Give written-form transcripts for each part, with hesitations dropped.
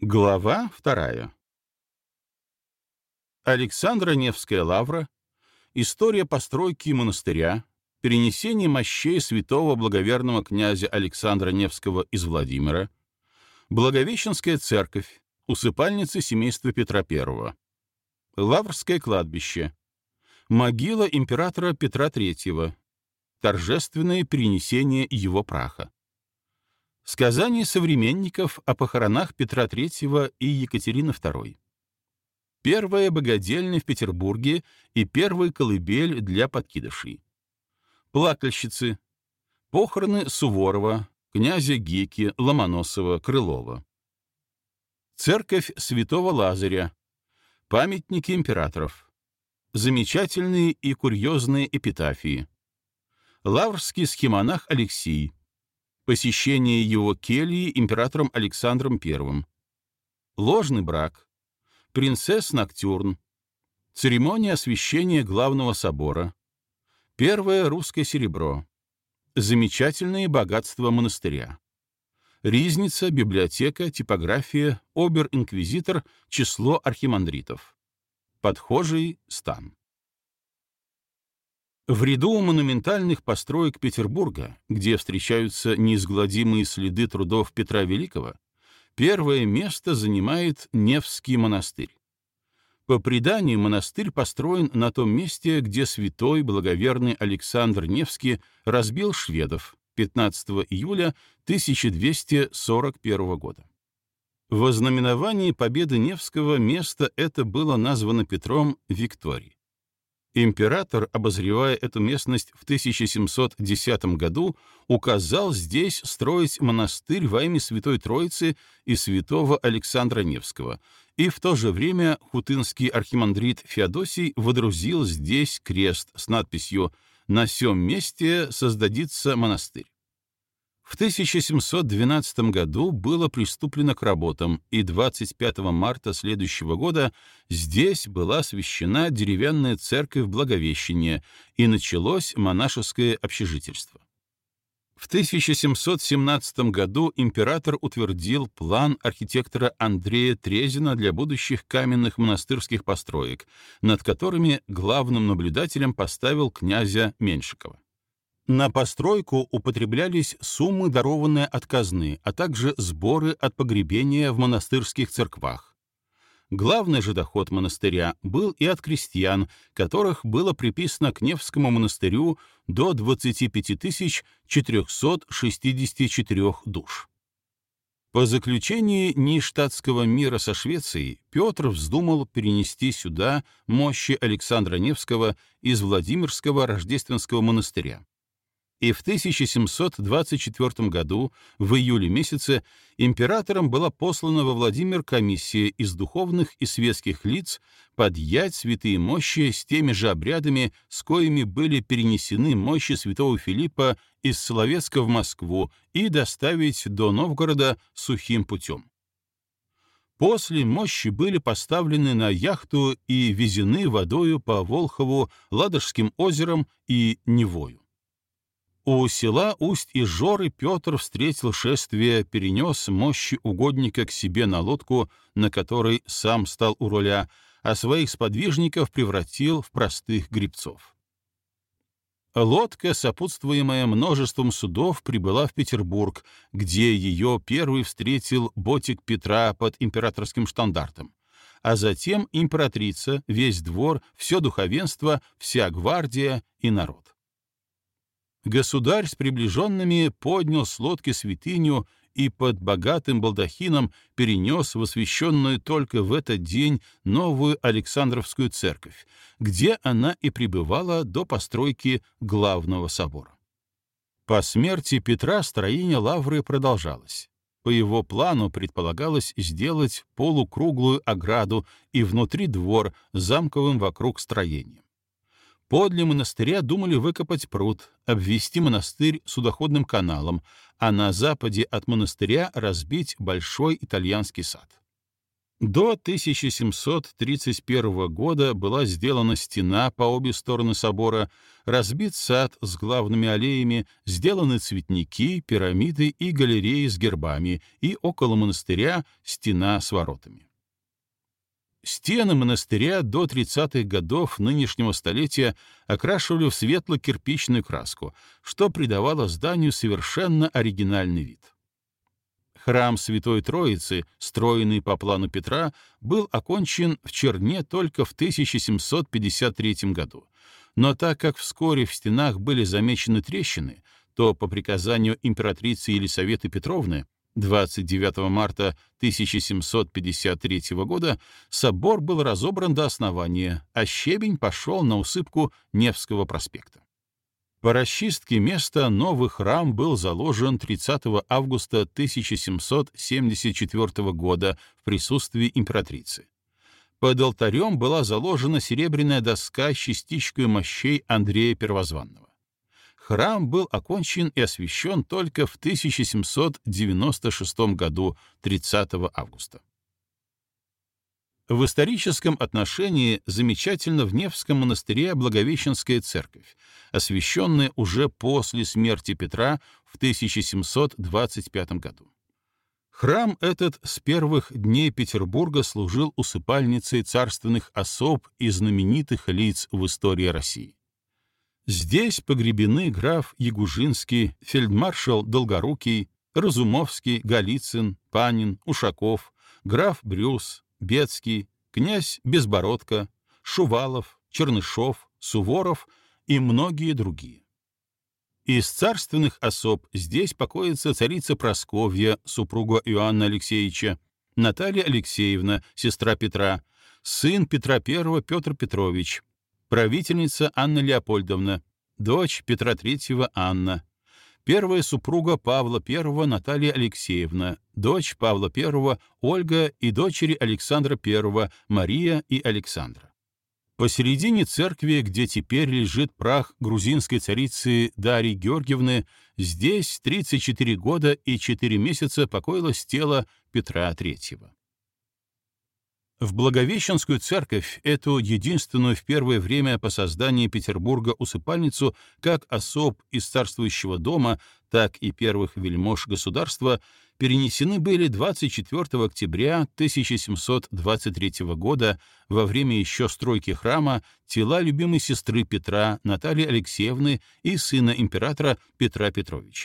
Глава 2. Александра Невская лавра, история постройки монастыря, перенесение мощей святого благоверного князя Александра Невского из Владимира, Благовещенская церковь, усыпальница семейства Петра I, Лаврское кладбище, могила императора Петра III, торжественное перенесение его праха, сказания современников о похоронах Петра III и Екатерины II, первая богадельня в Петербурге и первая колыбель для подкидышей, плакальщицы, похороны Суворова, князя Геки, Ломоносова, Крылова, церковь святого Лазаря, памятники императоров, замечательные и курьезные эпитафии, лаврский схимонах Алексий, посещение его кельи императором Александром I, ложный брак, принцесс Ноктюрн, церемония освящения главного собора, первое русское серебро, замечательные богатства монастыря, ризница, библиотека, типография, обер-инквизитор, число архимандритов, подхожий стан. В ряду монументальных построек Петербурга, где встречаются неизгладимые следы трудов Петра Великого, первое место занимает Невский монастырь. По преданию, монастырь построен на том месте, где святой благоверный Александр Невский разбил шведов 15 июля 1241 года. В ознаменовании победы Невского место это было названо Петром Викторий. Император, обозревая эту местность в 1710 году, указал здесь строить монастырь во имя Святой Троицы и святого Александра Невского, и в то же время хутынский архимандрит Феодосий водрузил здесь крест с надписью «На сём месте создадится монастырь». В 1712 году было приступлено к работам, и 25 марта следующего года здесь была освящена деревянная церковь Благовещения, и началось монашеское общежительство. В 1717 году император утвердил план архитектора Андрея Трезина для будущих каменных монастырских построек, над которыми главным наблюдателем поставил князя Меньшикова. На постройку употреблялись суммы, дарованные от казны, а также сборы от погребения в монастырских церквах. Главный же доход монастыря был и от крестьян, которых было приписано к Невскому монастырю до 25 464 душ. По заключении Нейштадтского мира со Швецией Петр вздумал перенести сюда мощи Александра Невского из Владимирского Рождественского монастыря. И в 1724 году, в июле месяце, императором была послана во Владимир комиссия из духовных и светских лиц подъять святые мощи с теми же обрядами, с коими были перенесены мощи святого Филиппа из Соловецка в Москву, и доставить до Новгорода сухим путем. После мощи были поставлены на яхту и везены водою по Волхову, Ладожским озерам и Невою. У села Усть-Ижоры Петр встретил шествие, перенес мощи угодника к себе на лодку, на которой сам стал у руля, а своих сподвижников превратил в простых гребцов. Лодка, сопутствуемая множеством судов, прибыла в Петербург, где ее первый встретил ботик Петра под императорским штандартом, а затем императрица, весь двор, все духовенство, вся гвардия и народ. Государь с приближенными поднял с лодки святыню и под богатым балдахином перенес в освященную только в этот день новую Александровскую церковь, где она и пребывала до постройки главного собора. По смерти Петра строение лавры продолжалось. По его плану предполагалось сделать полукруглую ограду и внутри двор с замковым вокруг строением. Подле монастыря думали выкопать пруд, обвести монастырь судоходным каналом, а на западе от монастыря разбить большой итальянский сад. До 1731 года была сделана стена по обе стороны собора, разбит сад с главными аллеями, сделаны цветники, пирамиды и галереи с гербами, и около монастыря стена с воротами. Стены монастыря до 30-х годов нынешнего столетия окрашивали в светло-кирпичную краску, что придавало зданию совершенно оригинальный вид. Храм Святой Троицы, строенный по плану Петра, был окончен в Черне только в 1753 году. Но так как вскоре в стенах были замечены трещины, то по приказанию императрицы Елисаветы Петровны 29 марта 1753 года собор был разобран до основания, а щебень пошел на усыпку Невского проспекта. По расчистке места новый храм был заложен 30 августа 1774 года в присутствии императрицы. Под алтарем была заложена серебряная доска с частичкой мощей Андрея Первозванного. Храм был окончен и освящен только в 1796 году, 30 августа. В историческом отношении замечательна в Невском монастыре Благовещенская церковь, освященная уже после смерти Петра в 1725 году. Храм этот с первых дней Петербурга служил усыпальницей царственных особ и знаменитых лиц в истории России. Здесь погребены граф Ягужинский, фельдмаршал Долгорукий, Разумовский, Голицын, Панин, Ушаков, граф Брюс, Бецкий, князь Безбородко, Шувалов, Чернышов, Суворов и многие другие. Из царственных особ здесь покоится царица Прасковья, супруга Иоанна Алексеевича, Наталья Алексеевна, сестра Петра, сын Петра I Петр Петрович, правительница Анна Леопольдовна, дочь Петра III Анна, первая супруга Павла I Наталья Алексеевна, дочь Павла I Ольга и дочери Александра I Мария и Александра. Посередине церкви, где теперь лежит прах грузинской царицы Дарьи Георгиевны, здесь 34 года и 4 месяца покоилось тело Петра III. В Благовещенскую церковь, эту единственную в первое время по создании Петербурга усыпальницу как особ из царствующего дома, так и первых вельмож государства, перенесены были 24 октября 1723 года во время еще стройки храма тела любимой сестры Петра Натальи Алексеевны и сына императора Петра Петровича.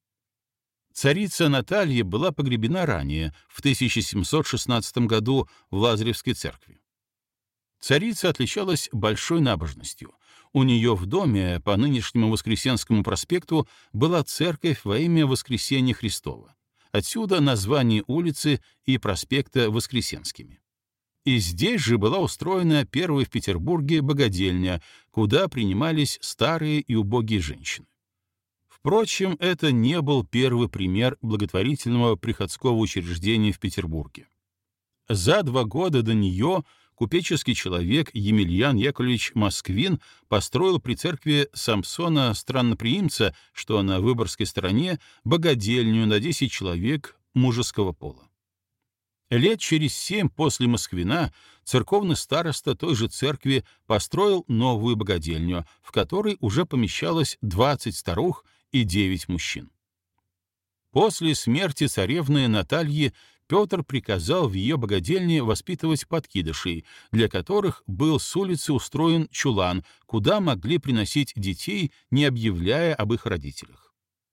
Царица Наталья была погребена ранее, в 1716 году, в Лазаревской церкви. Царица отличалась большой набожностью. У нее в доме по нынешнему Воскресенскому проспекту была церковь во имя Воскресения Христова. Отсюда название улицы и проспекта Воскресенскими. И здесь же была устроена первая в Петербурге богадельня, куда принимались старые и убогие женщины. Впрочем, это не был первый пример благотворительного приходского учреждения в Петербурге. За 2 года до нее купеческий человек Емельян Яковлевич Москвин построил при церкви Самсона Странноприимца, что на Выборгской стороне, богадельню на 10 человек мужеского пола. Лет через 7 после Москвина церковный староста той же церкви построил новую богадельню, в которой уже помещалось 20 старух и 9 мужчин. После смерти царевны Натальи Петр приказал в ее богадельне воспитывать подкидышей, для которых был с улицы устроен чулан, куда могли приносить детей, не объявляя об их родителях.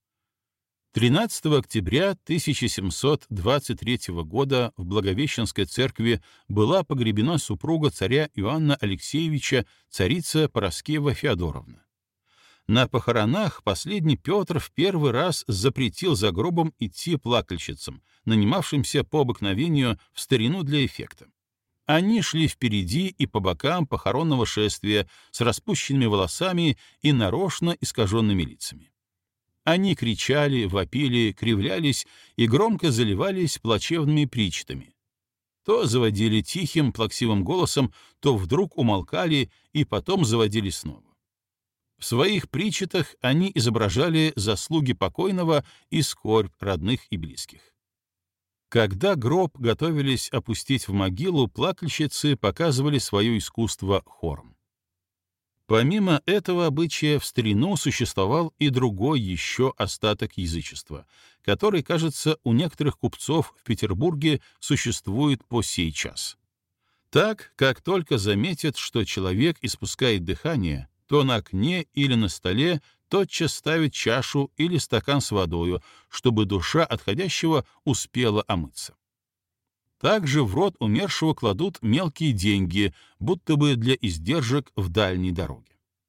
13 октября 1723 года в Благовещенской церкви была погребена супруга царя Иоанна Алексеевича, царица Параскева Феодоровна. На похоронах последний Петр в первый раз запретил за гробом идти плакальщицам, нанимавшимся по обыкновению в старину для эффекта. Они шли впереди и по бокам похоронного шествия с распущенными волосами и нарочно искаженными лицами. Они кричали, вопили, кривлялись и громко заливались плачевными причтами. То заводили тихим, плаксивым голосом, то вдруг умолкали и потом заводили снова. В своих причетах они изображали заслуги покойного и скорбь родных и близких. Когда гроб готовились опустить в могилу, плакальщицы показывали свое искусство хором. Помимо этого обычая в старину существовал и другой еще остаток язычества, который, кажется, у некоторых купцов в Петербурге существует по сей час. Так, как только заметят, что человек испускает дыхание, то на окне или на столе тотчас ставят чашу или стакан с водою, чтобы душа отходящего успела омыться. Также в рот умершего кладут мелкие деньги, будто бы для издержек в дальней дороге.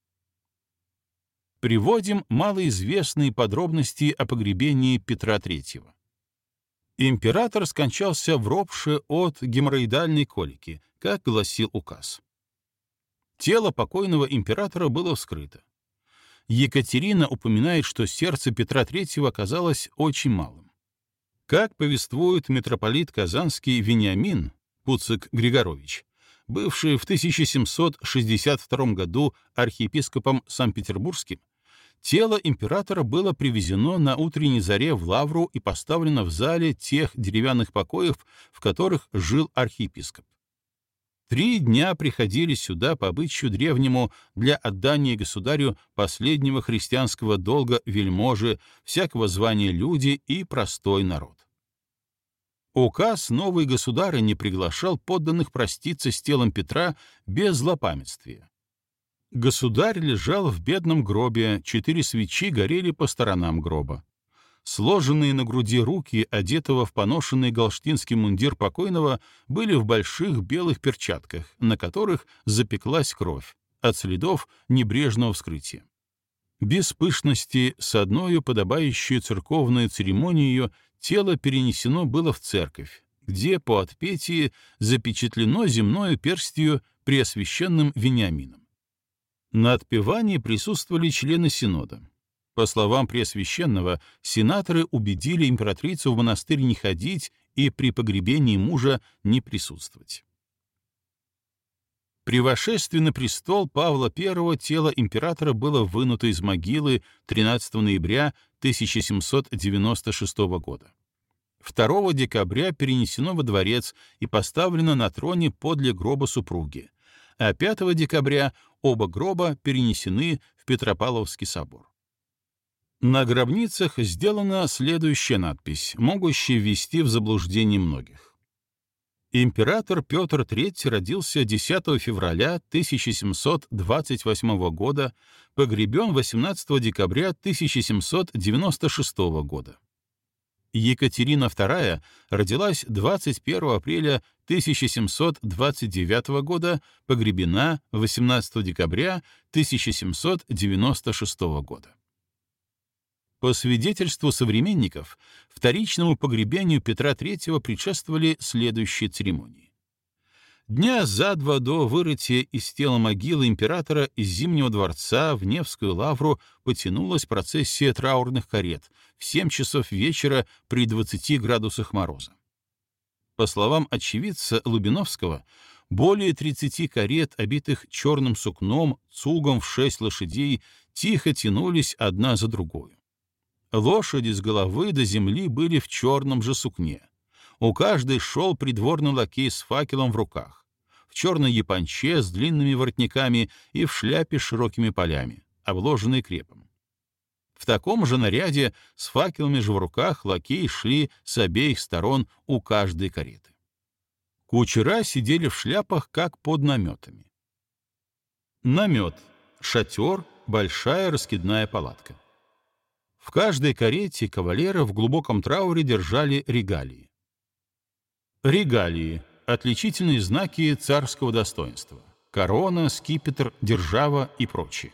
Приводим малоизвестные подробности о погребении Петра III. Император скончался в Ропше от геморроидальной колики, как гласил указ. Тело покойного императора было вскрыто. Екатерина упоминает, что сердце Петра III оказалось очень малым. Как повествует митрополит Казанский Вениамин Пуцик Григорович, бывший в 1762 году архиепископом Санкт-Петербургским, тело императора было привезено на утренней заре в Лавру и поставлено в зале тех деревянных покоев, в которых жил архиепископ. 3 дня приходили сюда по обычаю древнему для отдания государю последнего христианского долга вельможи, всякого звания люди и простой народ. Указ новой государыни приглашал подданных проститься с телом Петра без злопамятствия. Государь лежал в бедном гробе, 4 свечи горели по сторонам гроба. Сложенные на груди руки, одетого в поношенный галштинский мундир покойного, были в больших белых перчатках, на которых запеклась кровь от следов небрежного вскрытия. Без пышности, с одною подобающей церковную церемонию, тело перенесено было в церковь, где по отпетии запечатлено земною перстью преосвященным Вениамином. На отпевании присутствовали члены Синода. По словам Преосвященного, сенаторы убедили императрицу в монастырь не ходить и при погребении мужа не присутствовать. При вошествии на престол Павла I тело императора было вынуто из могилы 13 ноября 1796 года. 2 декабря перенесено во дворец и поставлено на троне подле гроба супруги, а 5 декабря оба гроба перенесены в Петропавловский собор. На гробницах сделана следующая надпись, могущая ввести в заблуждение многих. Император Петр III родился 10 февраля 1728 года, погребен 18 декабря 1796 года. Екатерина II родилась 21 апреля 1729 года, погребена 18 декабря 1796 года. По свидетельству современников, вторичному погребению Петра III предшествовали следующие церемонии. Дня за 2 до вырытия из тела могилы императора из Зимнего дворца в Невскую лавру потянулась процессия траурных карет в 7 часов вечера при 20 градусах мороза. По словам очевидца Лубиновского, более 30 карет, обитых черным сукном, цугом в 6 лошадей, тихо тянулись одна за другой. Лошади с головы до земли были в черном же сукне. У каждой шел придворный лакей с факелом в руках, в черной японче с длинными воротниками и в шляпе с широкими полями, обложенной крепом. В таком же наряде, с факелами же в руках, лакеи шли с обеих сторон у каждой кареты. Кучера сидели в шляпах, как под наметами. Намет — шатер, большая раскидная палатка. В каждой карете кавалеры в глубоком трауре держали регалии. Регалии — отличительные знаки царского достоинства. Корона, скипетр, держава и прочее.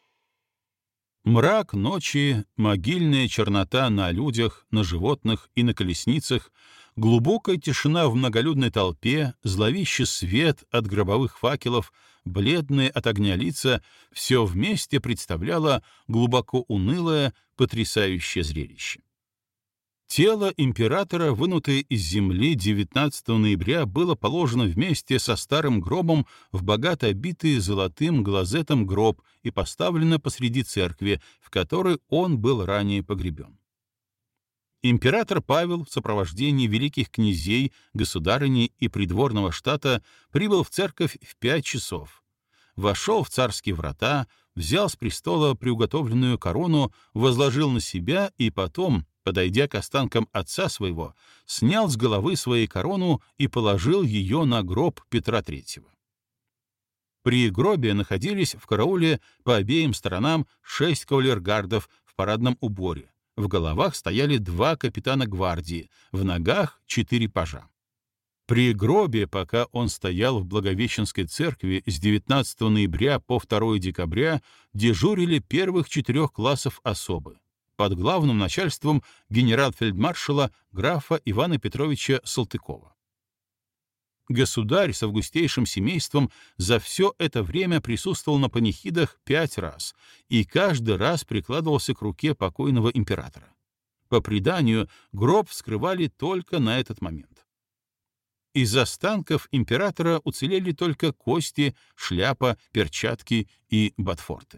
Мрак ночи, могильная чернота на людях, на животных и на колесницах, глубокая тишина в многолюдной толпе, зловещий свет от гробовых факелов, бледные от огня лица — все вместе представляло глубоко унылое, потрясающее зрелище. Тело императора, вынутое из земли 19 ноября, было положено вместе со старым гробом в богато обитый золотым глазетом гроб и поставлено посреди церкви, в которой он был ранее погребен. Император Павел в сопровождении великих князей, государыни и придворного штата прибыл в церковь в 5 часов. Вошел в царские врата, взял с престола приуготовленную корону, возложил на себя и потом, подойдя к останкам отца своего, снял с головы своей корону и положил ее на гроб Петра III. При гробе находились в карауле по обеим сторонам 6 кавалергардов в парадном уборе. В головах стояли 2 капитана гвардии, в ногах 4 пажа. При гробе, пока он стоял в Благовещенской церкви с 19 ноября по 2 декабря, дежурили первых 4 классов особы под главным начальством генерал-фельдмаршала графа Ивана Петровича Салтыкова. Государь с августейшим семейством за все это время присутствовал на панихидах 5 раз и каждый раз прикладывался к руке покойного императора. По преданию, гроб вскрывали только на этот момент. Из останков императора уцелели только кости, шляпа, перчатки и ботфорты.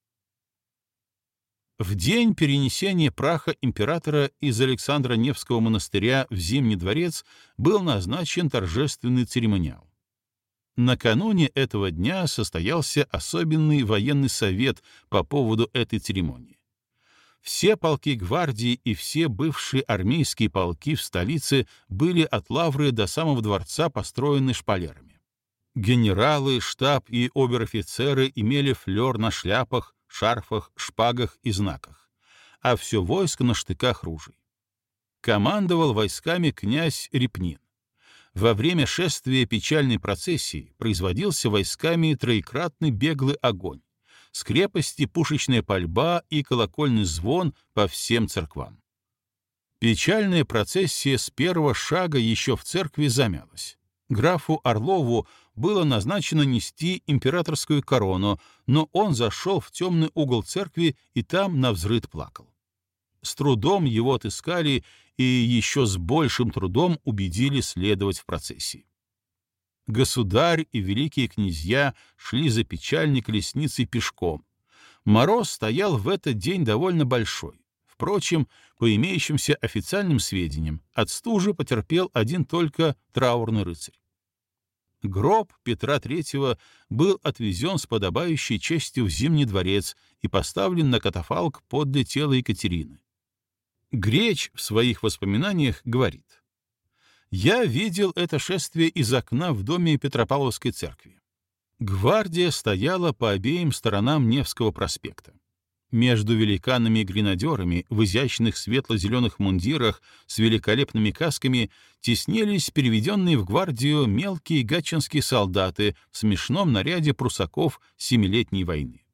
В день перенесения праха императора из Александра Невского монастыря в Зимний дворец был назначен торжественный церемониал. Накануне этого дня состоялся особенный военный совет по поводу этой церемонии. Все полки гвардии и все бывшие армейские полки в столице были от Лавры до самого дворца построены шпалерами. Генералы, штаб и обер-офицеры имели флер на шляпах, шарфах, шпагах и знаках, а все войско на штыках ружей. Командовал войсками князь Репнин. Во время шествия печальной процессии производился войсками троекратный беглый огонь, с крепости пушечная пальба и колокольный звон по всем церквам. Печальная процессия с первого шага еще в церкви замялась. Графу Орлову было назначено нести императорскую корону, но он зашел в темный угол церкви и там навзрыд плакал. С трудом его отыскали и еще с большим трудом убедили следовать в процессии. Государь и великие князья шли за печальной колесницей пешком. Мороз стоял в этот день довольно большой. Впрочем, по имеющимся официальным сведениям, от стужи потерпел один только траурный рыцарь. Гроб Петра III был отвезен с подобающей честью в Зимний дворец и поставлен на катафалк подле тела Екатерины. Греч в своих воспоминаниях говорит: «Я видел это шествие из окна в доме Петропавловской церкви. Гвардия стояла по обеим сторонам Невского проспекта. Между великанами и гренадерами в изящных светло-зеленых мундирах с великолепными касками теснились переведенные в гвардию мелкие гатчинские солдаты в смешном наряде прусаков Семилетней войны.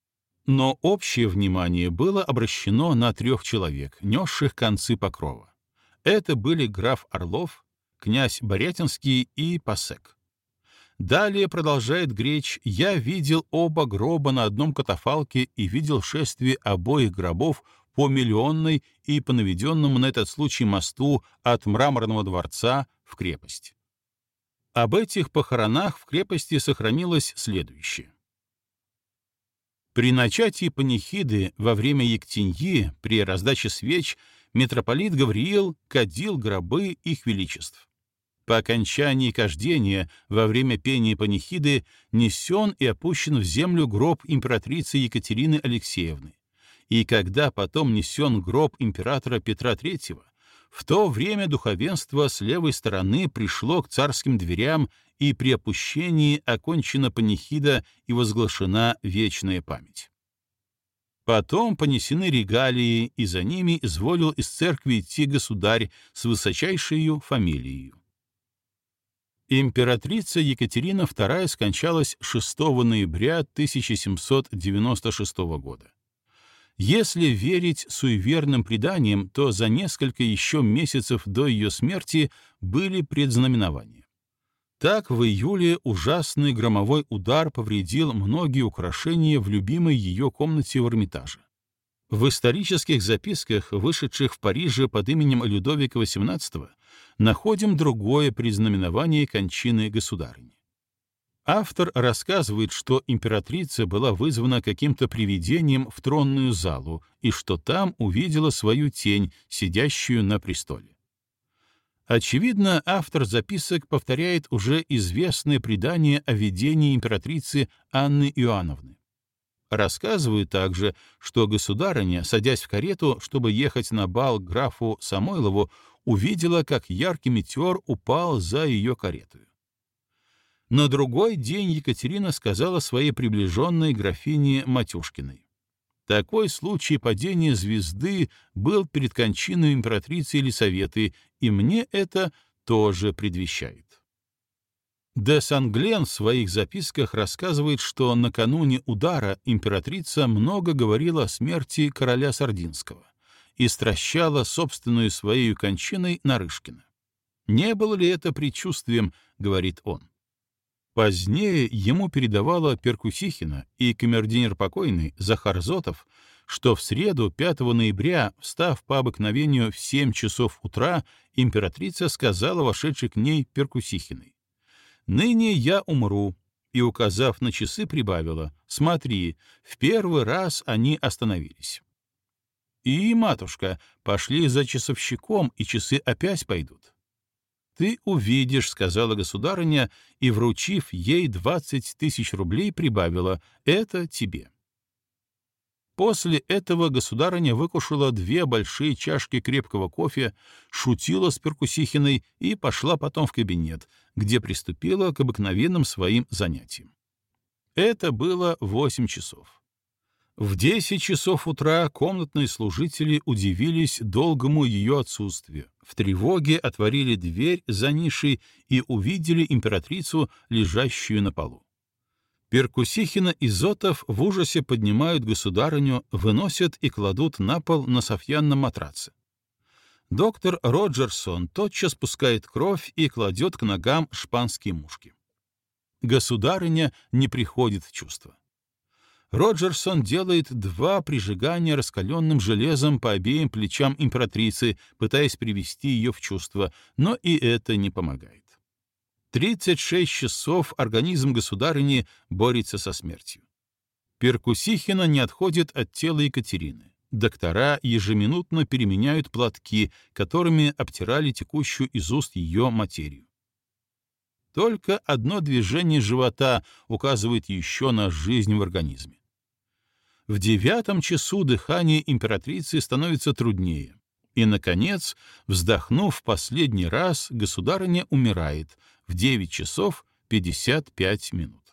Но общее внимание было обращено на 3 человек, несших концы покрова. Это были граф Орлов, князь Борятинский и Пассек. Далее, продолжает Греч, я видел оба гроба на одном катафалке и видел шествие обоих гробов по Миллионной и по наведенному на этот случай мосту от Мраморного дворца в крепость. Об этих похоронах в крепости сохранилось следующее. При начатии панихиды во время Ектеньи при раздаче свеч митрополит Гавриил кадил гробы их величеств. По окончании кождения во время пения панихиды несен и опущен в землю гроб императрицы Екатерины Алексеевны, и когда потом несен гроб императора Петра III, в то время духовенство с левой стороны пришло к царским дверям, и при опущении окончена панихида и возглашена вечная память. Потом понесены регалии, и за ними изволил из церкви идти государь с высочайшею фамилией. Императрица Екатерина II скончалась 6 ноября 1796 года. Если верить суеверным преданиям, то за несколько еще месяцев до ее смерти были предзнаменования. Так, в июле ужасный громовой удар повредил многие украшения в любимой ее комнате в Эрмитаже. В исторических записках, вышедших в Париже под именем Людовика XVIII, находим другое предзнаменование кончины государыни. Автор рассказывает, что императрица была вызвана каким-то привидением в тронную залу и что там увидела свою тень, сидящую на престоле. Очевидно, автор записок повторяет уже известное предание о видении императрицы Анны Иоанновны. Рассказывают также, что государыня, садясь в карету, чтобы ехать на бал к графу Самойлову, увидела, как яркий метеор упал за ее каретою. На другой день Екатерина сказала своей приближенной графине Матюшкиной: «Такой случай падения звезды был перед кончиной императрицы Елисаветы, и мне это тоже предвещает». Де Санглен в своих записках рассказывает, что накануне удара императрица много говорила о смерти короля Сардинского и стращала собственную своей кончиной Нарышкина. «Не было ли это предчувствием?» — говорит он. Позднее ему передавала Перкусихина и камердинер покойный Захар Зотов, что в среду 5 ноября, встав по обыкновению в 7 часов утра, императрица сказала вошедшей к ней Перкусихиной: «Ныне я умру», и, указав на часы, прибавила: «Смотри, в первый раз они остановились». «И, матушка, пошли за часовщиком, и часы опять пойдут». «Ты увидишь», — сказала государыня, и, вручив ей 20 тысяч рублей, прибавила: «Это тебе». После этого государыня выкушала 2 большие чашки крепкого кофе, шутила с Перкусихиной и пошла потом в кабинет, где приступила к обыкновенным своим занятиям. Это было 8 часов. В 10 часов утра комнатные служители удивились долгому ее отсутствию, в тревоге отворили дверь за нишей и увидели императрицу, лежащую на полу. Перкусихина и Зотов в ужасе поднимают государыню, выносят и кладут на пол на софьянном матраце. Доктор Роджерсон тотчас пускает кровь и кладет к ногам шпанские мушки. Государыня не приходит в чувство. Роджерсон делает 2 прижигания раскаленным железом по обеим плечам императрицы, пытаясь привести ее в чувство, но и это не помогает. 36 часов организм государыни борется со смертью. Перкусихина не отходит от тела Екатерины. Доктора ежеминутно переменяют платки, которыми обтирали текущую из уст ее материю. Только одно движение живота указывает еще на жизнь в организме. В 9 часу дыхание императрицы становится труднее. И, наконец, вздохнув в последний раз, государыня умирает в 9 часов 55 минут.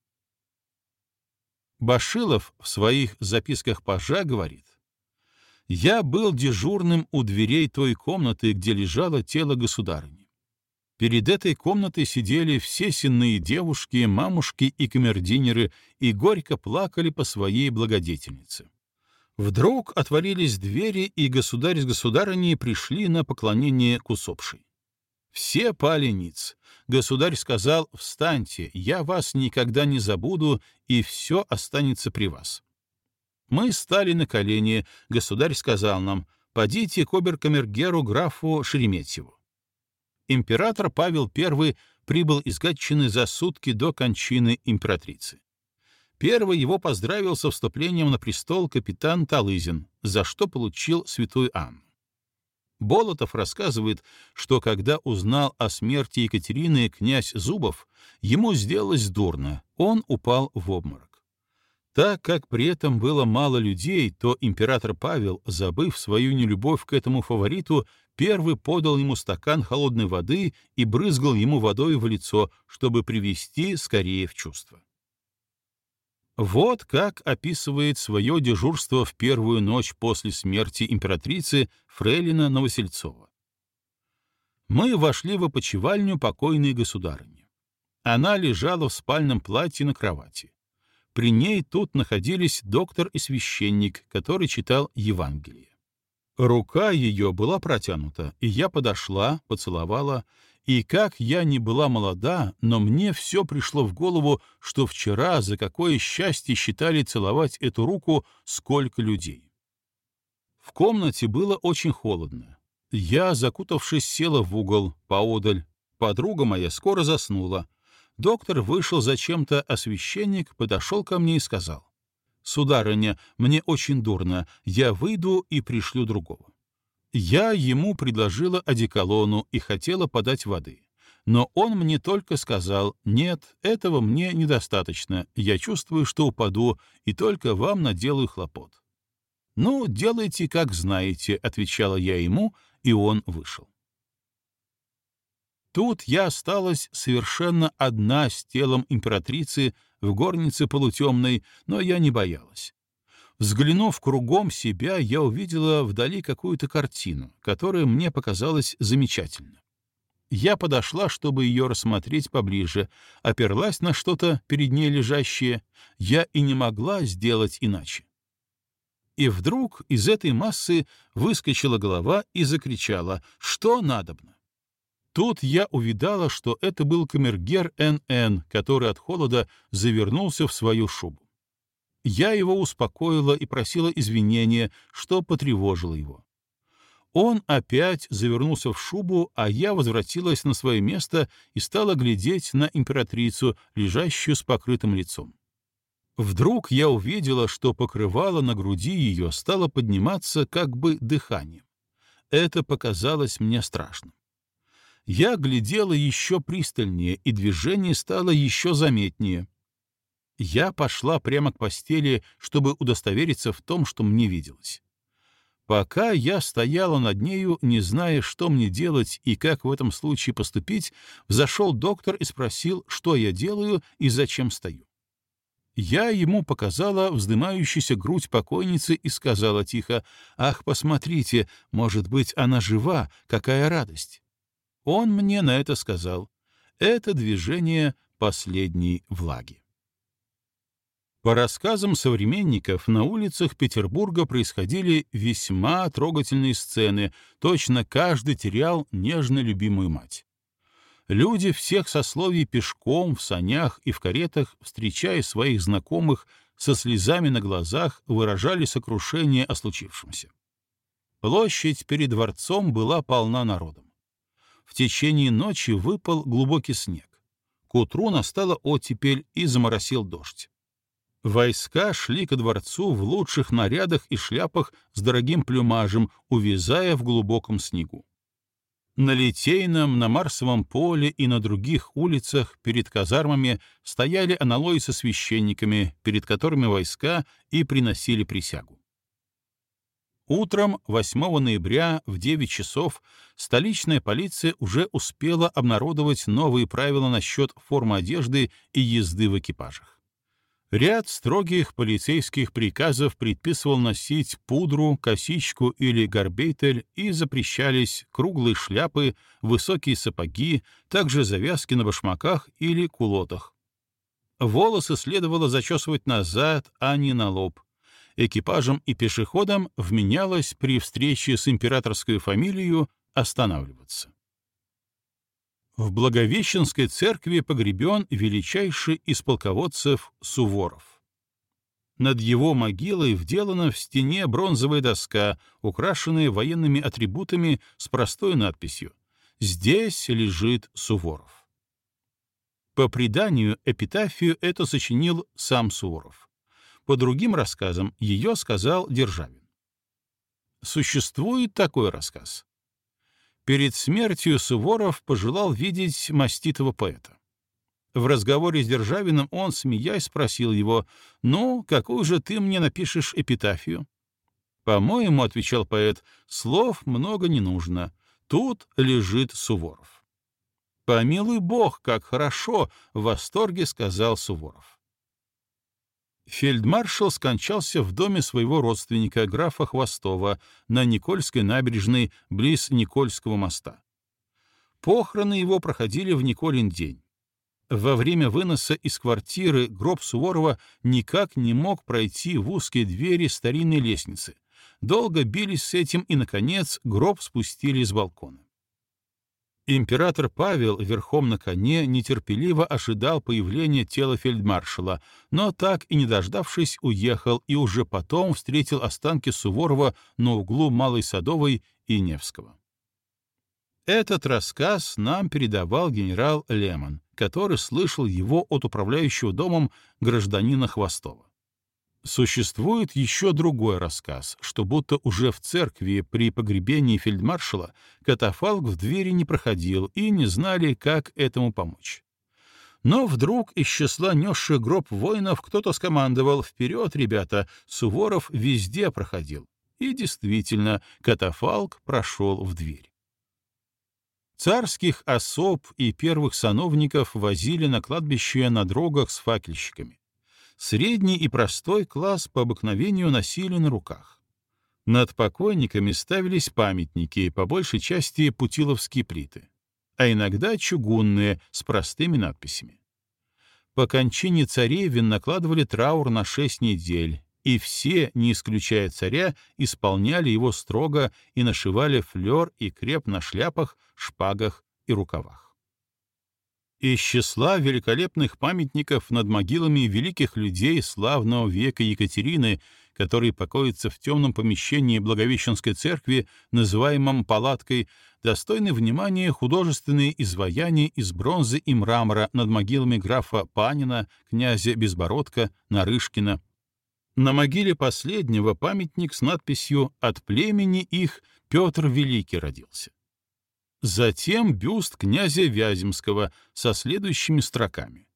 Башилов в своих записках пажа говорит: «Я был дежурным у дверей той комнаты, где лежало тело государыни. Перед этой комнатой сидели все сенные девушки, мамушки и камердинеры и горько плакали по своей благодетельнице. Вдруг отворились двери, и государь с государыней пришли на поклонение к усопшей. Все пали ниц. Государь сказал: «Встаньте, я вас никогда не забуду, и все останется при вас». Мы стали на колени, государь сказал нам: «Подите к обер-камергеру графу Шереметьеву». Император Павел I прибыл из Гатчины за сутки до кончины императрицы. Первый его поздравил со вступлением на престол капитан Талызин, за что получил святую Анну. Болотов рассказывает, что когда узнал о смерти Екатерины князь Зубов, ему сделалось дурно, он упал в обморок. Так как при этом было мало людей, то император Павел, забыв свою нелюбовь к этому фавориту, первый подал ему стакан холодной воды и брызгал ему водой в лицо, чтобы привести скорее в чувство. Вот как описывает свое дежурство в первую ночь после смерти императрицы фрейлина Новосельцова. Мы вошли в опочивальню покойной государыни. Она лежала в спальном платье на кровати. При ней тут находились доктор и священник, который читал Евангелие. Рука ее была протянута, и я подошла, поцеловала, и как я не была молода, но мне все пришло в голову, что вчера за какое счастье считали целовать эту руку сколько людей. В комнате было очень холодно. Я, закутавшись, села в угол, поодаль. Подруга моя скоро заснула. Доктор вышел зачем-то, а священник подошел ко мне и сказал: «Сударыня, мне очень дурно, я выйду и пришлю другого». Я ему предложила одеколону и хотела подать воды. Но он мне только сказал: «Нет, этого мне недостаточно, я чувствую, что упаду, и только вам наделаю хлопот». «Ну, делайте, как знаете», — отвечала я ему, и он вышел. Тут я осталась совершенно одна с телом императрицы в горнице полутемной, но я не боялась. Взглянув кругом себя, я увидела вдали какую-то картину, которая мне показалась замечательной. Я подошла, чтобы ее рассмотреть поближе, оперлась на что-то перед ней лежащее, я и не могла сделать иначе. И вдруг из этой массы выскочила голова и закричала: «Что надобно?». Тут я увидала, что это был камергер Н.Н., который от холода завернулся в свою шубу. Я его успокоила и просила извинения, что потревожила его. Он опять завернулся в шубу, а я возвратилась на свое место и стала глядеть на императрицу, лежащую с покрытым лицом. Вдруг я увидела, что покрывало на груди ее стало подниматься как бы дыханием. Это показалось мне страшным. Я глядела еще пристальнее, и движение стало еще заметнее. Я пошла прямо к постели, чтобы удостовериться в том, что мне виделось. Пока я стояла над нею, не зная, что мне делать и как в этом случае поступить, взошел доктор и спросил, что я делаю и зачем стою. Я ему показала вздымающуюся грудь покойницы и сказала тихо: «Ах, посмотрите, может быть, она жива, какая радость!» Он мне на это сказал: «Это движение последней влаги». По рассказам современников, на улицах Петербурга происходили весьма трогательные сцены, точно каждый терял нежно любимую мать. Люди всех сословий пешком, в санях и в каретах, встречая своих знакомых, со слезами на глазах выражали сокрушение о случившемся. Площадь перед дворцом была полна народом. В течение ночи выпал глубокий снег. К утру настала оттепель и заморосил дождь. Войска шли ко дворцу в лучших нарядах и шляпах с дорогим плюмажем, увязая в глубоком снегу. На Литейном, на Марсовом поле и на других улицах перед казармами стояли аналои со священниками, перед которыми войска и приносили присягу. Утром 8 ноября в 9 часов столичная полиция уже успела обнародовать новые правила насчет формы одежды и езды в экипажах. Ряд строгих полицейских приказов предписывал носить пудру, косичку или горбейтель, и запрещались круглые шляпы, высокие сапоги, также завязки на башмаках или кулотах. Волосы следовало зачесывать назад, а не на лоб. Экипажам и пешеходам вменялось при встрече с императорской фамилией останавливаться. В Благовещенской церкви погребен величайший из полководцев Суворов. Над его могилой вделана в стене бронзовая доска, украшенная военными атрибутами с простой надписью: «Здесь лежит Суворов». По преданию, эпитафию эту сочинил сам Суворов. По другим рассказам, ее сказал Державин. Существует такой рассказ. Перед смертью Суворов пожелал видеть маститого поэта. В разговоре с Державиным он, смеясь, спросил его: «Ну, какую же ты мне напишешь эпитафию?» «По-моему, — отвечал поэт, — слов много не нужно. Тут лежит Суворов». «Помилуй Бог, как хорошо!» — в восторге сказал Суворов. Фельдмаршал скончался в доме своего родственника, графа Хвостова, на Никольской набережной, близ Никольского моста. Похороны его проходили в Николин день. Во время выноса из квартиры гроб Суворова никак не мог пройти в узкие двери старинной лестницы. Долго бились с этим, и, наконец, гроб спустили с балкона. Император Павел верхом на коне нетерпеливо ожидал появления тела фельдмаршала, но так и не дождавшись, уехал и уже потом встретил останки Суворова на углу Малой Садовой и Невского. Этот рассказ нам передавал генерал Лемон, который слышал его от управляющего домом гражданина Хвостова. Существует еще другой рассказ, что будто уже в церкви при погребении фельдмаршала катафалк в двери не проходил и не знали, как этому помочь. Но вдруг из числа несших гроб воинов кто-то скомандовал: «Вперед, ребята, Суворов везде проходил». И действительно, катафалк прошел в дверь. Царских особ и первых сановников возили на кладбище на дрогах с факельщиками. Средний и простой класс по обыкновению носили на руках. Над покойниками ставились памятники, по большей части путиловские плиты, а иногда чугунные с простыми надписями. По кончине царевин накладывали траур на 6 недель, и все, не исключая царя, исполняли его строго и нашивали флер и креп на шляпах, шпагах и рукавах. Из числа великолепных памятников над могилами великих людей славного века Екатерины, которые покоятся в темном помещении Благовещенской церкви, называемом палаткой, достойны внимания художественные изваяния из бронзы и мрамора над могилами графа Панина, князя Безбородка, Нарышкина. На могиле последнего памятник с надписью «От племени их Петр Великий родился». Затем бюст князя Вяземского со следующими строками.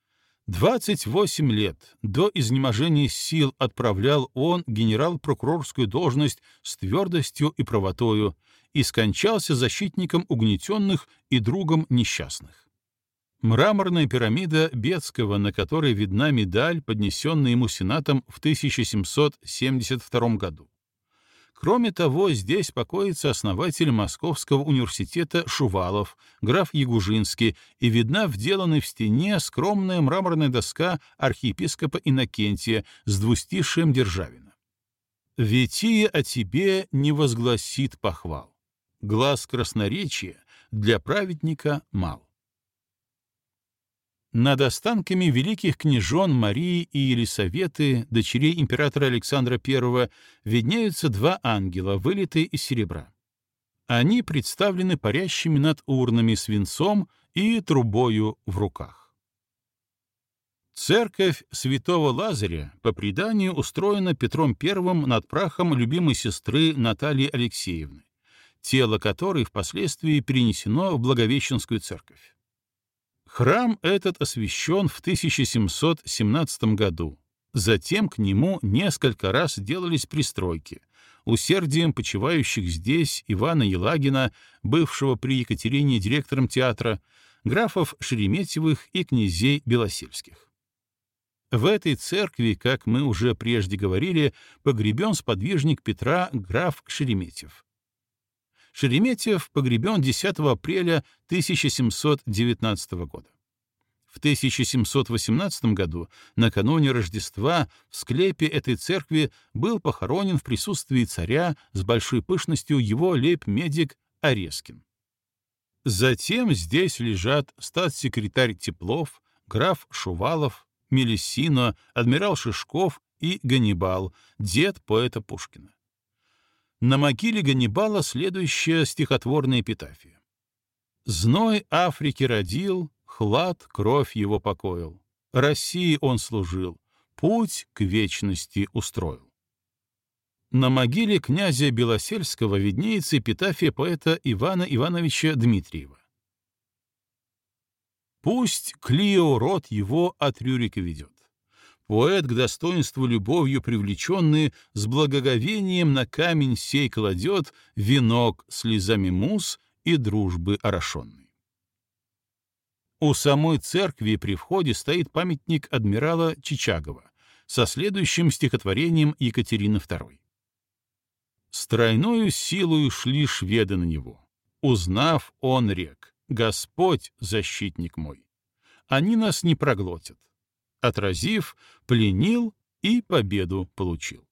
28 лет до изнеможения сил отправлял он генерал-прокурорскую должность с твердостью и правотою и скончался защитником угнетенных и другом несчастных. Мраморная пирамида Бецкого, на которой видна медаль, поднесенная ему сенатом в 1772 году. Кроме того, здесь покоится основатель Московского университета Шувалов, граф Ягужинский, и видна вделанная в стене скромная мраморная доска архиепископа Иннокентия с двустишием Державина. «Вития о тебе не возгласит похвал. Глаз красноречия для праведника мал». Над останками великих княжон Марии и Елисаветы, дочерей императора Александра I, виднеются 2 ангела, вылитые из серебра. Они представлены парящими над урнами с венцом и трубою в руках. Церковь святого Лазаря, по преданию, устроена Петром I над прахом любимой сестры Натальи Алексеевны, тело которой впоследствии перенесено в Благовещенскую церковь. Храм этот освящен в 1717 году. Затем к нему несколько раз делались пристройки, усердием почивающих здесь Ивана Елагина, бывшего при Екатерине директором театра, графов Шереметьевых и князей Белосельских. В этой церкви, как мы уже прежде говорили, погребен сподвижник Петра граф Шереметьев. Шереметьев погребен 10 апреля 1719 года. В 1718 году, накануне Рождества, в склепе этой церкви был похоронен в присутствии царя с большой пышностью его лейб-медик Орескин. Затем здесь лежат статс-секретарь Теплов, граф Шувалов, Мелиссино, адмирал Шишков и Ганнибал, дед поэта Пушкина. На могиле Ганнибала следующая стихотворная эпитафия. «Зной Африки родил, хлад кровь его покоил. России он служил, путь к вечности устроил». На могиле князя Белосельского виднеется эпитафия поэта Ивана Ивановича Дмитриева. «Пусть Клио род его от Рюрика ведет. Поэт, к достоинству любовью привлеченный, с благоговением на камень сей кладет венок слезами муз и дружбы орошенный». У самой церкви при входе стоит памятник адмирала Чичагова со следующим стихотворением Екатерины II. «С тройною силою шли шведы на него. Узнав, он рек: Господь, защитник мой, они нас не проглотят. Отразив, пленил и победу получил».